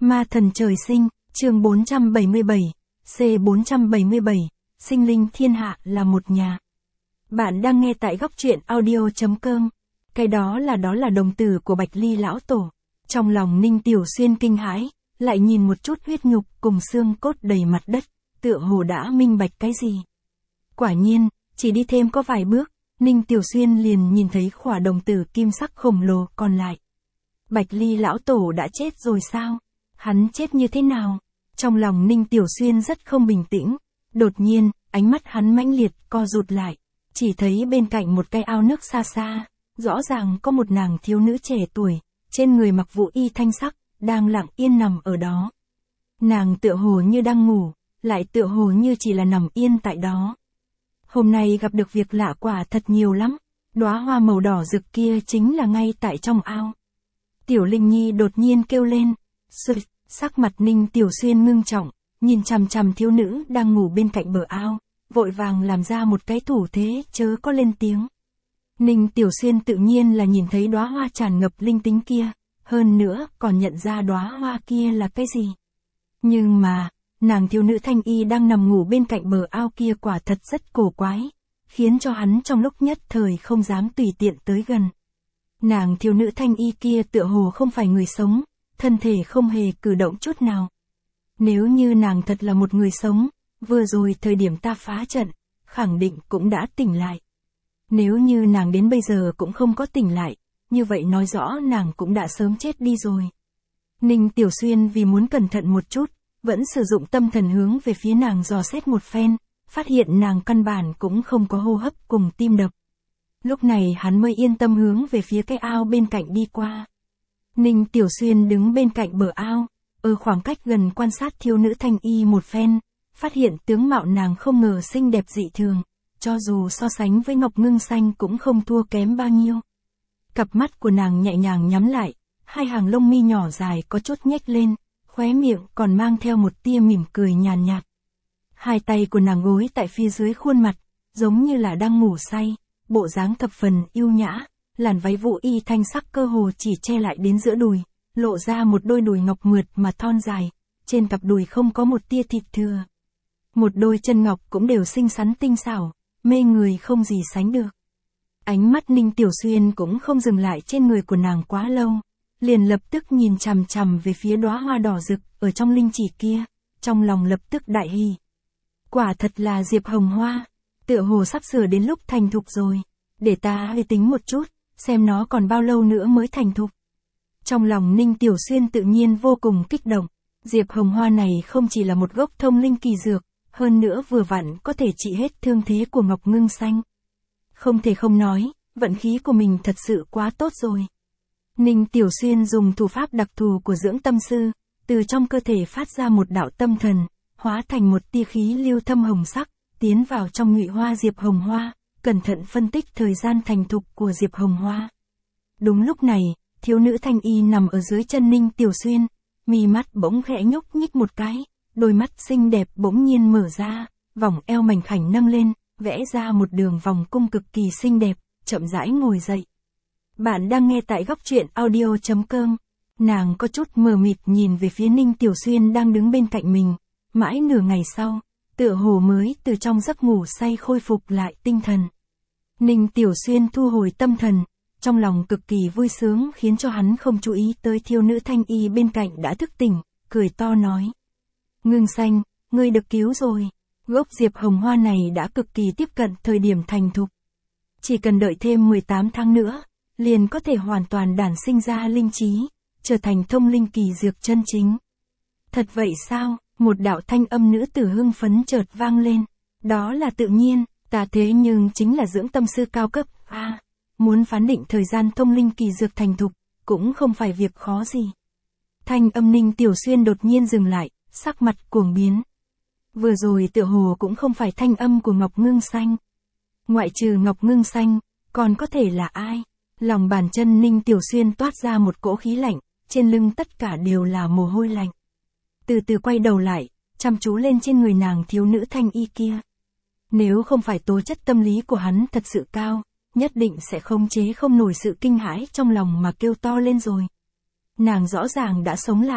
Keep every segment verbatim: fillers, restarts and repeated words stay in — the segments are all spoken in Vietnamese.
Ma thần trời sinh, chương bốn trăm bảy mươi bảy, C bốn trăm bảy mươi bảy, sinh linh thiên hạ là một nhà. Bạn đang nghe tại góc truyện audio chấm com. Cái đó là đó là đồng tử của Bạch Ly lão tổ. Trong lòng Ninh Tiểu Xuyên kinh hãi, lại nhìn một chút huyết nhục cùng xương cốt đầy mặt đất, tựa hồ đã minh bạch cái gì. Quả nhiên, chỉ đi thêm có vài bước, Ninh Tiểu Xuyên liền nhìn thấy khỏa đồng tử kim sắc khổng lồ còn lại. Bạch Ly lão tổ đã chết rồi sao? Hắn chết như thế nào? Trong lòng Ninh Tiểu Xuyên rất không bình tĩnh. Đột nhiên, ánh mắt hắn mãnh liệt co rụt lại. Chỉ thấy bên cạnh một cái ao nước xa xa, rõ ràng có một nàng thiếu nữ trẻ tuổi, trên người mặc vũ y thanh sắc, đang lặng yên nằm ở đó. Nàng tựa hồ như đang ngủ, lại tựa hồ như chỉ là nằm yên tại đó. Hôm nay gặp được việc lạ quả thật nhiều lắm, đóa hoa màu đỏ rực kia chính là ngay tại trong ao. Tiểu Linh Nhi đột nhiên kêu lên, sực, sắc mặt Ninh Tiểu Xuyên ngưng trọng, nhìn chằm chằm thiếu nữ đang ngủ bên cạnh bờ ao, vội vàng làm ra một cái thủ thế chớ có lên tiếng. Ninh Tiểu Xuyên tự nhiên là nhìn thấy đóa hoa tràn ngập linh tính kia, hơn nữa còn nhận ra đóa hoa kia là cái gì. Nhưng mà, nàng thiếu nữ thanh y đang nằm ngủ bên cạnh bờ ao kia quả thật rất cổ quái, khiến cho hắn trong lúc nhất thời không dám tùy tiện tới gần. Nàng thiếu nữ thanh y kia tựa hồ không phải người sống, thân thể không hề cử động chút nào. Nếu như nàng thật là một người sống, vừa rồi thời điểm ta phá trận, khẳng định cũng đã tỉnh lại. Nếu như nàng đến bây giờ cũng không có tỉnh lại, như vậy nói rõ nàng cũng đã sớm chết đi rồi. Ninh Tiểu Xuyên vì muốn cẩn thận một chút, vẫn sử dụng tâm thần hướng về phía nàng dò xét một phen, phát hiện nàng căn bản cũng không có hô hấp cùng tim đập. Lúc này hắn mới yên tâm hướng về phía cái ao bên cạnh đi qua. Ninh Tiểu Xuyên đứng bên cạnh bờ ao, ở khoảng cách gần quan sát thiếu nữ thanh y một phen, phát hiện tướng mạo nàng không ngờ xinh đẹp dị thường, cho dù so sánh với Ngọc Ngưng Xanh cũng không thua kém bao nhiêu. Cặp mắt của nàng nhẹ nhàng nhắm lại, hai hàng lông mi nhỏ dài có chút nhếch lên, khóe miệng còn mang theo một tia mỉm cười nhàn nhạt. Hai tay của nàng gối tại phía dưới khuôn mặt, giống như là đang ngủ say, bộ dáng thập phần yêu nhã, làn váy vũ y thanh sắc cơ hồ chỉ che lại đến giữa đùi, lộ ra một đôi đùi ngọc mượt mà thon dài, trên cặp đùi không có một tia thịt thừa. Một đôi chân ngọc cũng đều xinh xắn tinh xảo, mê người không gì sánh được. Ánh mắt Ninh Tiểu Xuyên cũng không dừng lại trên người của nàng quá lâu, liền lập tức nhìn chằm chằm về phía đóa hoa đỏ rực ở trong linh chỉ kia, trong lòng lập tức đại hỉ. Quả thật là diệp hồng hoa, tựa hồ sắp sửa đến lúc thành thục rồi, để ta hơi tính một chút, xem nó còn bao lâu nữa mới thành thục. Trong lòng Ninh Tiểu Xuyên tự nhiên vô cùng kích động, diệp hồng hoa này không chỉ là một gốc thông linh kỳ dược, hơn nữa vừa vặn có thể trị hết thương thế của Ngọc Ngưng Xanh. Không thể không nói, vận khí của mình thật sự quá tốt rồi. Ninh Tiểu Xuyên dùng thủ pháp đặc thù của dưỡng tâm sư, từ trong cơ thể phát ra một đạo tâm thần, hóa thành một tia khí lưu thâm hồng sắc, tiến vào trong nhụy hoa diệp hồng hoa, cẩn thận phân tích thời gian thành thục của diệp hồng hoa. Đúng lúc này, thiếu nữ thanh y nằm ở dưới chân Ninh Tiểu Xuyên, mí mắt bỗng khẽ nhúc nhích một cái, đôi mắt xinh đẹp bỗng nhiên mở ra, vòng eo mảnh khảnh nâng lên, vẽ ra một đường vòng cung cực kỳ xinh đẹp, chậm rãi ngồi dậy. Bạn đang nghe tại góc truyện audio chấm com. Nàng có chút mờ mịt nhìn về phía Ninh Tiểu Xuyên đang đứng bên cạnh mình, mãi nửa ngày sau, tựa hồ mới từ trong giấc ngủ say khôi phục lại tinh thần. Ninh Tiểu Xuyên thu hồi tâm thần, trong lòng cực kỳ vui sướng khiến cho hắn không chú ý tới thiếu nữ thanh y bên cạnh đã thức tỉnh, cười to nói. Ngưng Xanh, ngươi được cứu rồi, gốc diệp hồng hoa này đã cực kỳ tiếp cận thời điểm thành thục. Chỉ cần đợi thêm mười tám tháng nữa, liền có thể hoàn toàn đản sinh ra linh trí, trở thành thông linh kỳ dược chân chính. Thật vậy sao? Một đạo thanh âm nữ tử hưng phấn chợt vang lên. Đó là tự nhiên, ta thế nhưng chính là dưỡng tâm sư cao cấp, a à, muốn phán định thời gian thông linh kỳ dược thành thục, cũng không phải việc khó gì. Thanh âm Ninh Tiểu Xuyên đột nhiên dừng lại, sắc mặt cuồng biến. Vừa rồi tựa hồ cũng không phải thanh âm của Ngọc Ngưng Xanh. Ngoại trừ Ngọc Ngưng Xanh, còn có thể là ai? Lòng bàn chân Ninh Tiểu Xuyên toát ra một cỗ khí lạnh, trên lưng tất cả đều là mồ hôi lạnh. Từ từ quay đầu lại, chăm chú lên trên người nàng thiếu nữ thanh y kia. Nếu không phải tố chất tâm lý của hắn thật sự cao, nhất định sẽ khống chế không nổi sự kinh hãi trong lòng mà kêu to lên rồi. Nàng rõ ràng đã sống lại,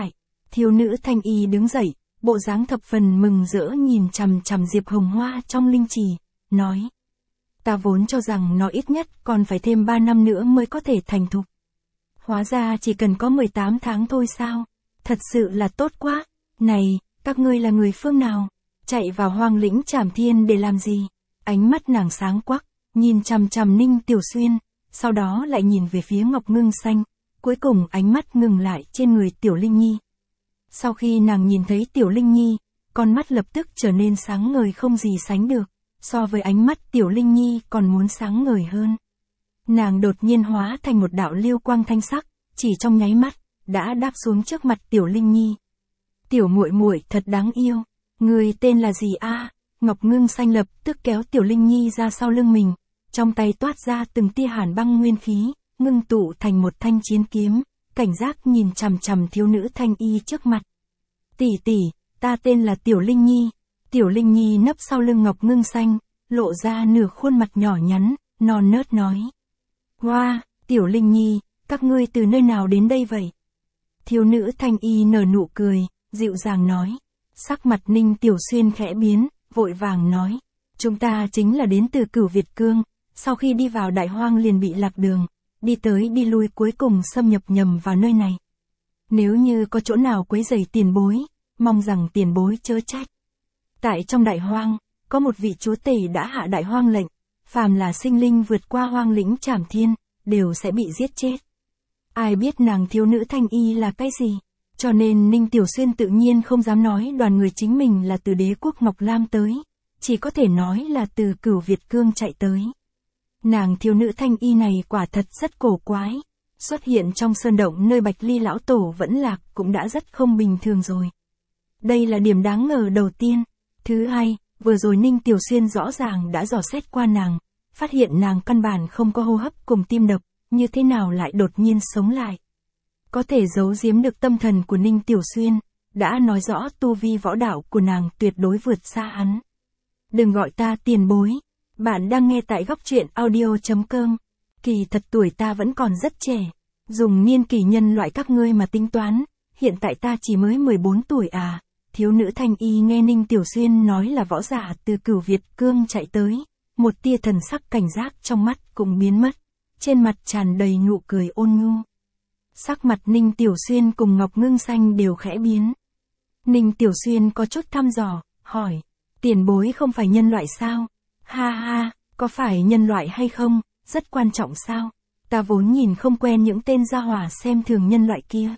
Thiếu nữ thanh y đứng dậy, bộ dáng thập phần mừng rỡ nhìn chằm chằm Diệp Hồng Hoa trong linh trì, nói. Ta vốn cho rằng nó ít nhất còn phải thêm ba năm nữa mới có thể thành thục. Hóa ra chỉ cần có mười tám tháng thôi sao? Thật sự là tốt quá. Này, các ngươi là người phương nào? Chạy vào hoang lĩnh Trảm Thiên để làm gì? Ánh mắt nàng sáng quắc, nhìn chằm chằm Ninh Tiểu Xuyên, sau đó lại nhìn về phía Ngọc Ngưng Xanh, cuối cùng ánh mắt ngừng lại trên người Tiểu Linh Nhi. Sau khi nàng nhìn thấy Tiểu Linh Nhi, con mắt lập tức trở nên sáng ngời không gì sánh được, so với ánh mắt Tiểu Linh Nhi còn muốn sáng ngời hơn. Nàng đột nhiên hóa thành một đạo lưu quang thanh sắc, chỉ trong nháy mắt, đã đáp xuống trước mặt Tiểu Linh Nhi. Tiểu muội muội thật đáng yêu, người tên là gì a? Ngọc Ngưng Xanh lập tức kéo Tiểu Linh Nhi ra sau lưng mình, trong tay toát ra từng tia hàn băng nguyên khí, ngưng tụ thành một thanh chiến kiếm, cảnh giác nhìn chằm chằm thiếu nữ thanh y trước mặt. Tỷ tỷ, ta tên là Tiểu Linh Nhi. Tiểu Linh Nhi nấp sau lưng Ngọc Ngưng Xanh, lộ ra nửa khuôn mặt nhỏ nhắn, non nớt nói. Hoa, wow, Tiểu Linh Nhi, các ngươi từ nơi nào đến đây vậy? Thiếu nữ thanh y nở nụ cười, dịu dàng nói. Sắc mặt Ninh Tiểu Xuyên khẽ biến, vội vàng nói. Chúng ta chính là đến từ Cửu Việt Cương, sau khi đi vào Đại Hoang liền bị lạc đường, đi tới đi lui cuối cùng xâm nhập nhầm vào nơi này. Nếu như có chỗ nào quấy rầy tiền bối, mong rằng tiền bối chớ trách. Tại trong Đại Hoang, có một vị chúa tể đã hạ Đại Hoang lệnh, phàm là sinh linh vượt qua hoang lĩnh Trảm Thiên, đều sẽ bị giết chết. Ai biết nàng thiếu nữ thanh y là cái gì? Cho nên Ninh Tiểu Xuyên tự nhiên không dám nói đoàn người chính mình là từ đế quốc Ngọc Lam tới, chỉ có thể nói là từ Cửu Việt Cương chạy tới. Nàng thiếu nữ thanh y này quả thật rất cổ quái, xuất hiện trong sơn động nơi Bạch Ly lão tổ vẫn lạc cũng đã rất không bình thường rồi. Đây là điểm đáng ngờ đầu tiên. Thứ hai, vừa rồi Ninh Tiểu Xuyên rõ ràng đã dò xét qua nàng, phát hiện nàng căn bản không có hô hấp cùng tim đập, như thế nào lại đột nhiên sống lại. Có thể giấu giếm được tâm thần của Ninh Tiểu Xuyên, đã nói rõ tu vi võ đạo của nàng tuyệt đối vượt xa hắn. Đừng gọi ta tiền bối, bạn đang nghe tại góc truyện audio chấm com. Kỳ thật tuổi ta vẫn còn rất trẻ, dùng niên kỷ nhân loại các ngươi mà tính toán, hiện tại ta chỉ mới mười bốn tuổi à. Thiếu nữ thanh y nghe Ninh Tiểu Xuyên nói là võ giả từ Cửu Việt Cương chạy tới, một tia thần sắc cảnh giác trong mắt cũng biến mất, trên mặt tràn đầy nụ cười ôn nhu. Sắc mặt Ninh Tiểu Xuyên cùng Ngọc Ngưng Xanh đều khẽ biến. Ninh Tiểu Xuyên có chút thăm dò, hỏi, tiền bối không phải nhân loại sao? Ha ha, có phải nhân loại hay không, rất quan trọng sao? Ta vốn nhìn không quen những tên gia hỏa xem thường nhân loại kia.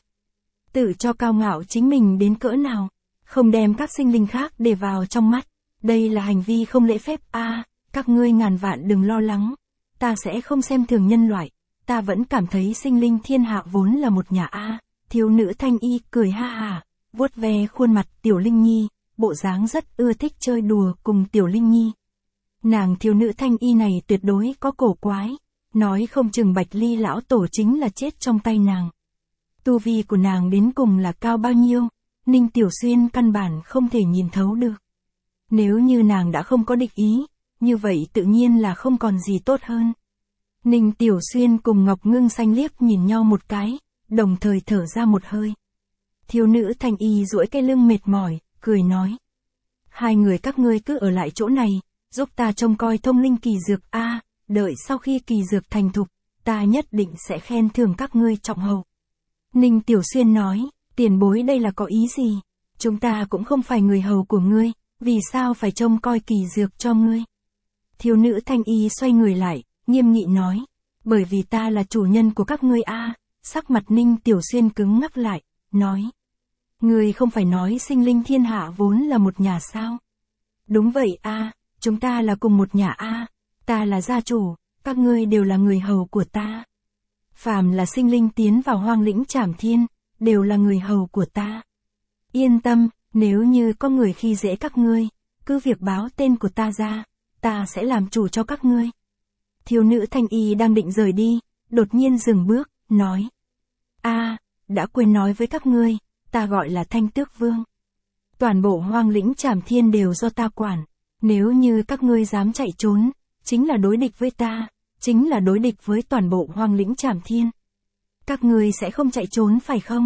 Tự cho cao ngạo chính mình đến cỡ nào, không đem các sinh linh khác để vào trong mắt. Đây là hành vi không lễ phép a. À, các ngươi ngàn vạn đừng lo lắng, ta sẽ không xem thường nhân loại. Ta vẫn cảm thấy sinh linh thiên hạ vốn là một nhà a. À. Thiếu nữ thanh y cười ha hà, vuốt ve khuôn mặt Tiểu Linh Nhi, bộ dáng rất ưa thích chơi đùa cùng Tiểu Linh Nhi. Nàng thiếu nữ thanh y này tuyệt đối có cổ quái, nói không chừng Bạch Ly lão tổ chính là chết trong tay nàng. Tu vi của nàng đến cùng là cao bao nhiêu, Ninh Tiểu Xuyên căn bản không thể nhìn thấu được. Nếu như nàng đã không có địch ý, như vậy tự nhiên là không còn gì tốt hơn. Ninh Tiểu Xuyên cùng Ngọc Ngưng Xanh liếc nhìn nhau một cái, đồng thời thở ra một hơi. Thiếu nữ thanh y duỗi cái lưng mệt mỏi, cười nói. Hai người các ngươi cứ ở lại chỗ này, giúp ta trông coi thông linh kỳ dược a. À, đợi sau khi kỳ dược thành thục, ta nhất định sẽ khen thưởng các ngươi trọng hậu. Ninh Tiểu Xuyên nói, tiền bối đây là có ý gì? Chúng ta cũng không phải người hầu của ngươi, vì sao phải trông coi kỳ dược cho ngươi? Thiếu nữ thanh y xoay người lại, nghiêm nghị nói, bởi vì ta là chủ nhân của các ngươi a. À, sắc mặt Ninh Tiểu Xuyên cứng ngắc lại, nói. Ngươi không phải nói sinh linh thiên hạ vốn là một nhà sao? Đúng vậy a, à, chúng ta là cùng một nhà a. À, ta là gia chủ, các ngươi đều là người hầu của ta. Phàm là sinh linh tiến vào hoang lĩnh Trảm Thiên, đều là người hầu của ta. Yên tâm, nếu như có người khi dễ các ngươi, cứ việc báo tên của ta ra, ta sẽ làm chủ cho các ngươi. Thiếu nữ thanh y đang định rời đi, đột nhiên dừng bước, nói. A, à, đã quên nói với các ngươi, ta gọi là Thanh Tước Vương. Toàn bộ hoang lĩnh Trảm Thiên đều do ta quản, nếu như các ngươi dám chạy trốn, chính là đối địch với ta, chính là đối địch với toàn bộ hoang lĩnh Trảm Thiên. Các ngươi sẽ không chạy trốn phải không?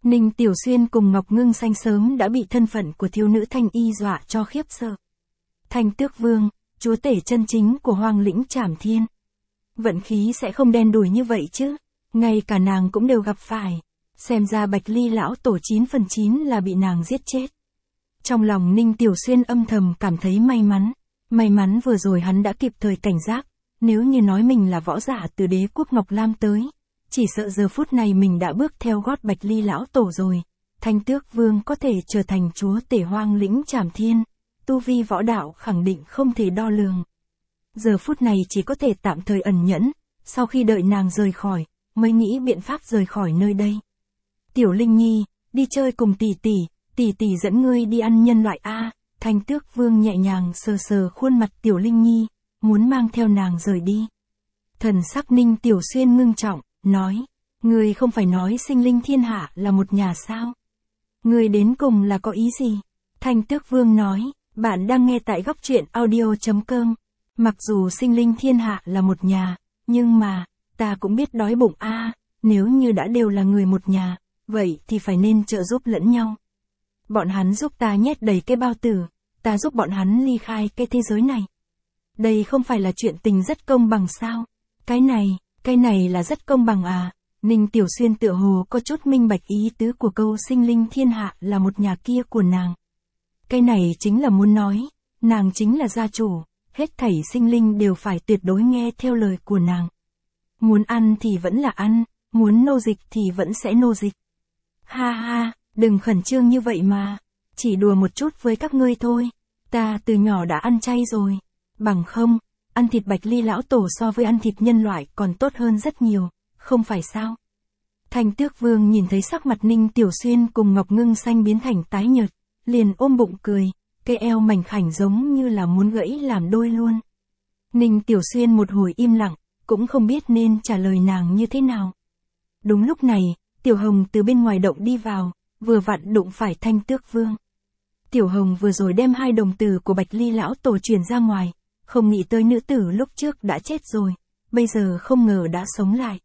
Ninh Tiểu Xuyên cùng Ngọc Ngưng Xanh sớm đã bị thân phận của thiếu nữ Thanh Y dọa cho khiếp sợ. Thanh Tước Vương, chúa tể chân chính của Hoang Lĩnh Trảm Thiên. Vận khí sẽ không đen đủi như vậy chứ, ngay cả nàng cũng đều gặp phải. Xem ra Bạch Ly lão tổ chín phần chín là bị nàng giết chết. Trong lòng Ninh Tiểu Xuyên âm thầm cảm thấy may mắn. May mắn vừa rồi hắn đã kịp thời cảnh giác. Nếu như nói mình là võ giả từ đế quốc Ngọc Lam tới, chỉ sợ giờ phút này mình đã bước theo gót Bạch Ly lão tổ rồi. Thanh Tước Vương có thể trở thành chúa tể Hoang Lĩnh Trảm Thiên, tu vi võ đạo khẳng định không thể đo lường. Giờ phút này chỉ có thể tạm thời ẩn nhẫn, sau khi đợi nàng rời khỏi, mới nghĩ biện pháp rời khỏi nơi đây. Tiểu Linh Nhi, đi chơi cùng tỷ tỷ, tỷ tỷ dẫn ngươi đi ăn nhân loại a. Thanh Tước Vương nhẹ nhàng sờ sờ khuôn mặt Tiểu Linh Nhi, muốn mang theo nàng rời đi. Thần sắc Ninh Tiểu Xuyên ngưng trọng, nói, ngươi không phải nói sinh linh thiên hạ là một nhà sao? Ngươi đến cùng là có ý gì? Thanh Tước Vương nói, bạn đang nghe tại góc truyện audio chấm com. Mặc dù sinh linh thiên hạ là một nhà, nhưng mà, ta cũng biết đói bụng a. Nếu như đã đều là người một nhà, vậy thì phải nên trợ giúp lẫn nhau. Bọn hắn giúp ta nhét đầy cái bao tử, ta giúp bọn hắn ly khai cái thế giới này. Đây không phải là chuyện tình rất công bằng sao? Cái này, cái này là rất công bằng à? Ninh Tiểu Xuyên tựa hồ có chút minh bạch ý tứ của câu sinh linh thiên hạ là một nhà kia của nàng. Cái này chính là muốn nói, nàng chính là gia chủ, hết thảy sinh linh đều phải tuyệt đối nghe theo lời của nàng. Muốn ăn thì vẫn là ăn, muốn nô dịch thì vẫn sẽ nô dịch. Ha ha, đừng khẩn trương như vậy mà, chỉ đùa một chút với các ngươi thôi, ta từ nhỏ đã ăn chay rồi, bằng không, ăn thịt Bạch Ly lão tổ so với ăn thịt nhân loại còn tốt hơn rất nhiều, không phải sao? Thanh Tước Vương nhìn thấy sắc mặt Ninh Tiểu Xuyên cùng Ngọc Ngưng Xanh biến thành tái nhợt, liền ôm bụng cười, cái eo mảnh khảnh giống như là muốn gãy làm đôi luôn. Ninh Tiểu Xuyên một hồi im lặng, cũng không biết nên trả lời nàng như thế nào. Đúng lúc này, Tiểu Hồng từ bên ngoài động đi vào, vừa vặn đụng phải Thanh Tước Vương. Tiểu Hồng vừa rồi đem hai đồng tử của Bạch Ly lão tổ truyền ra ngoài, không nghĩ tới nữ tử lúc trước đã chết rồi, bây giờ không ngờ đã sống lại.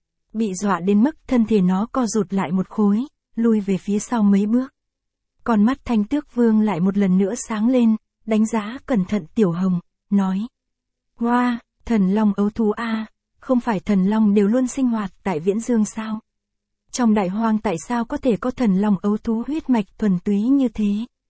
Bị dọa đến mức thân thể nó co rụt lại một khối, lui về phía sau mấy bước. Còn mắt Thanh Tước Vương lại một lần nữa sáng lên, đánh giá cẩn thận Tiểu Hồng, nói. Wow, thần long ấu thú a, không phải thần long đều luôn sinh hoạt tại Viễn Dương sao? Trong đại hoang tại sao có thể có thần long ấu thú huyết mạch thuần túy như thế?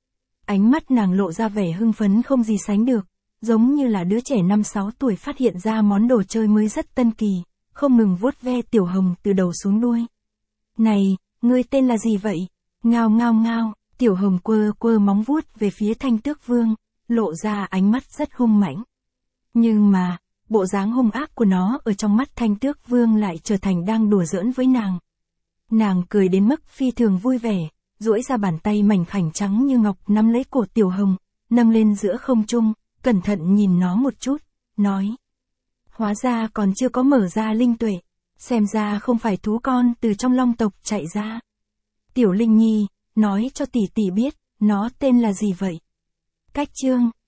Ánh mắt nàng lộ ra vẻ hưng phấn không gì sánh được, giống như là đứa trẻ năm sáu tuổi phát hiện ra món đồ chơi mới rất tân kỳ, không ngừng vuốt ve Tiểu Hồng từ đầu xuống đuôi. Này, ngươi tên là gì vậy? Ngao ngao ngao, Tiểu Hồng quơ quơ móng vuốt về phía Thanh Tước Vương, lộ ra ánh mắt rất hung mãnh. Nhưng mà, bộ dáng hung ác của nó ở trong mắt Thanh Tước Vương lại trở thành đang đùa giỡn với nàng. Nàng cười đến mức phi thường vui vẻ, duỗi ra bàn tay mảnh khảnh trắng như ngọc nắm lấy cổ Tiểu Hồng, nâng lên giữa không trung, cẩn thận nhìn nó một chút, nói. Hóa ra còn chưa có mở ra linh tuệ, xem ra không phải thú con từ trong long tộc chạy ra. Tiểu Linh Nhi, nói cho tỷ tỷ biết, nó tên là gì vậy? Cách chương